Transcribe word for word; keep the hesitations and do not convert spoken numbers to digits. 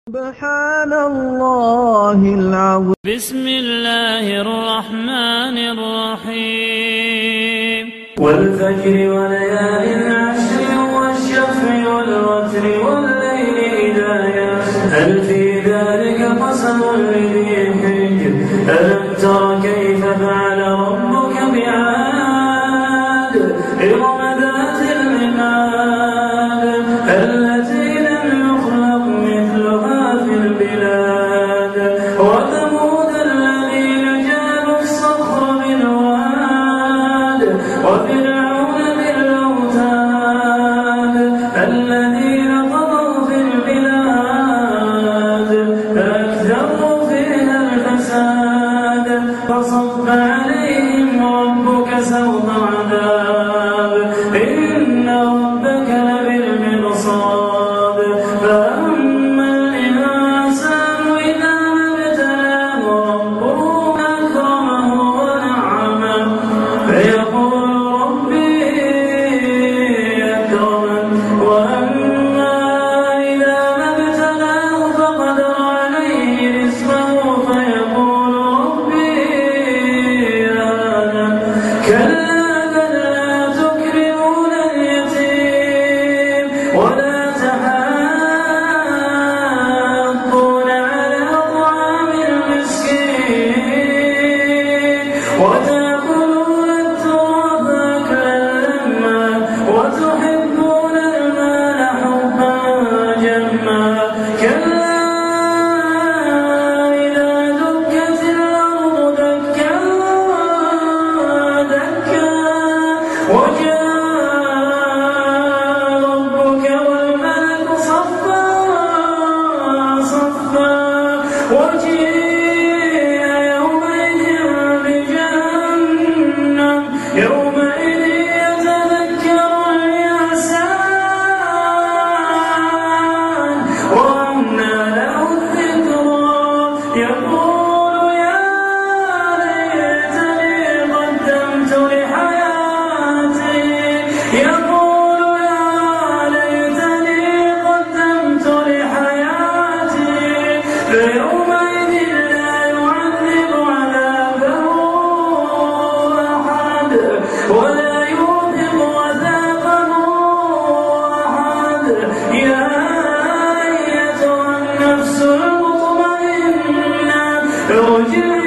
سبحان الله العظيم. بسم الله الرحمن الرحيم. والفجر وليال عشر والشفع والوتر والليل إذا يسر هل في ذلك قسم لذي حجر ألم تر كيف فعل ربك بعاد إرم ذات العماد التي لم يخلق مثلها في البلاد وثمود الذين جابوا الصخر بالواد وفرعون بالأوتاد الذين طغوا في البلاد فأكثروا فيها الفساد فصب عليهم ربك سوط عذاب إن ربك لبالمرصاد فأما الإنسان إذا ما ابتلاه ربه أكرمه ونعمه فيقول ربي أكرمن وأما إذا ما ابتلاه فقدر عليه رزقه فيقول ربي أهانن كلا بل لا تكرمون اليتيم ولا تحاضون على طعام المسكين وتأكلون التراث أكلا لما وتحبون المال حبا جما كلا إذا دكت الأرض دكا دكا وجاء ربك والملك صفا صفا وجيء يومئذ بجهنم يومئذ يتذكر الإنسان وأنى له الذكرى يقول يا ليتني قدمت لحياتي يقول يا ليتني قدمت لحياتي فيومئذ لا يعذب عذابه أحد ولا يوثق وثاقه أحد يا أيتها النفس المطمئنة ارجعي